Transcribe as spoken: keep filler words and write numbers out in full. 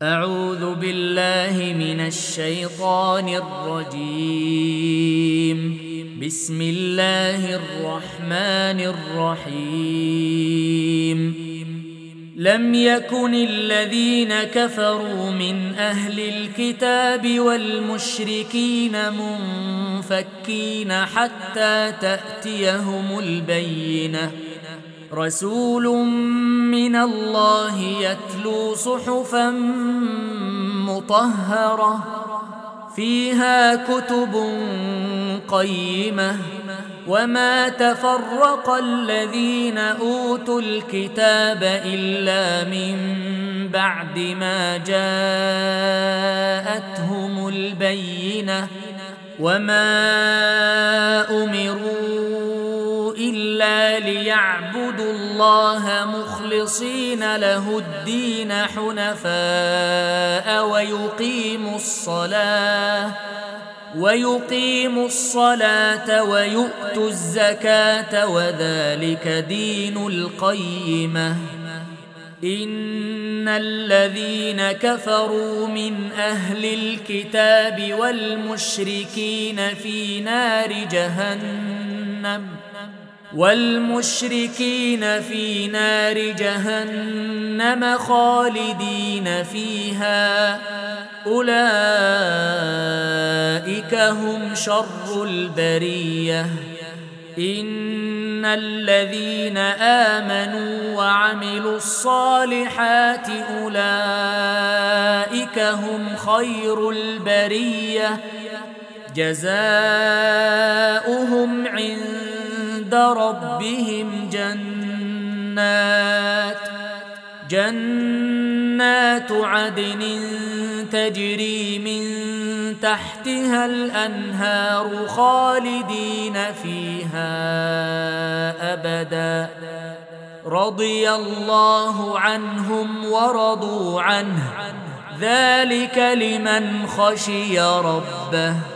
أعوذ بالله من الشيطان الرجيم. بسم الله الرحمن الرحيم. لم يكن الذين كفروا من أهل الكتاب والمشركين منفكين حتى تأتيهم البينة. رسول من الله يتلو صحفا مطهرة فيها كتب قيمة وما تفرق الذين أوتوا الكتاب إلا من بعد ما جاءتهم البينة وما أمروا إلا ليعبدوا الله مخلصين له الدين حنفاء ويقيموا الصلاة ويقيموا الصلاة ويؤتوا الزكاة وذلك دين القيمة. إن الذين كفروا من أهل الكتاب والمشركين في نار جهنم والمشركين في نار جهنم خالدين فيها أولئك هم شر البرية. إن الذين آمنوا وعملوا الصالحات أولئك هم خير البرية جزاؤهم عند ربهم جنات جنات عدن تجري من تحتها الأنهار خالدين فيها أبدا رضي الله عنهم ورضوا عنه ذلك لمن خشي ربه.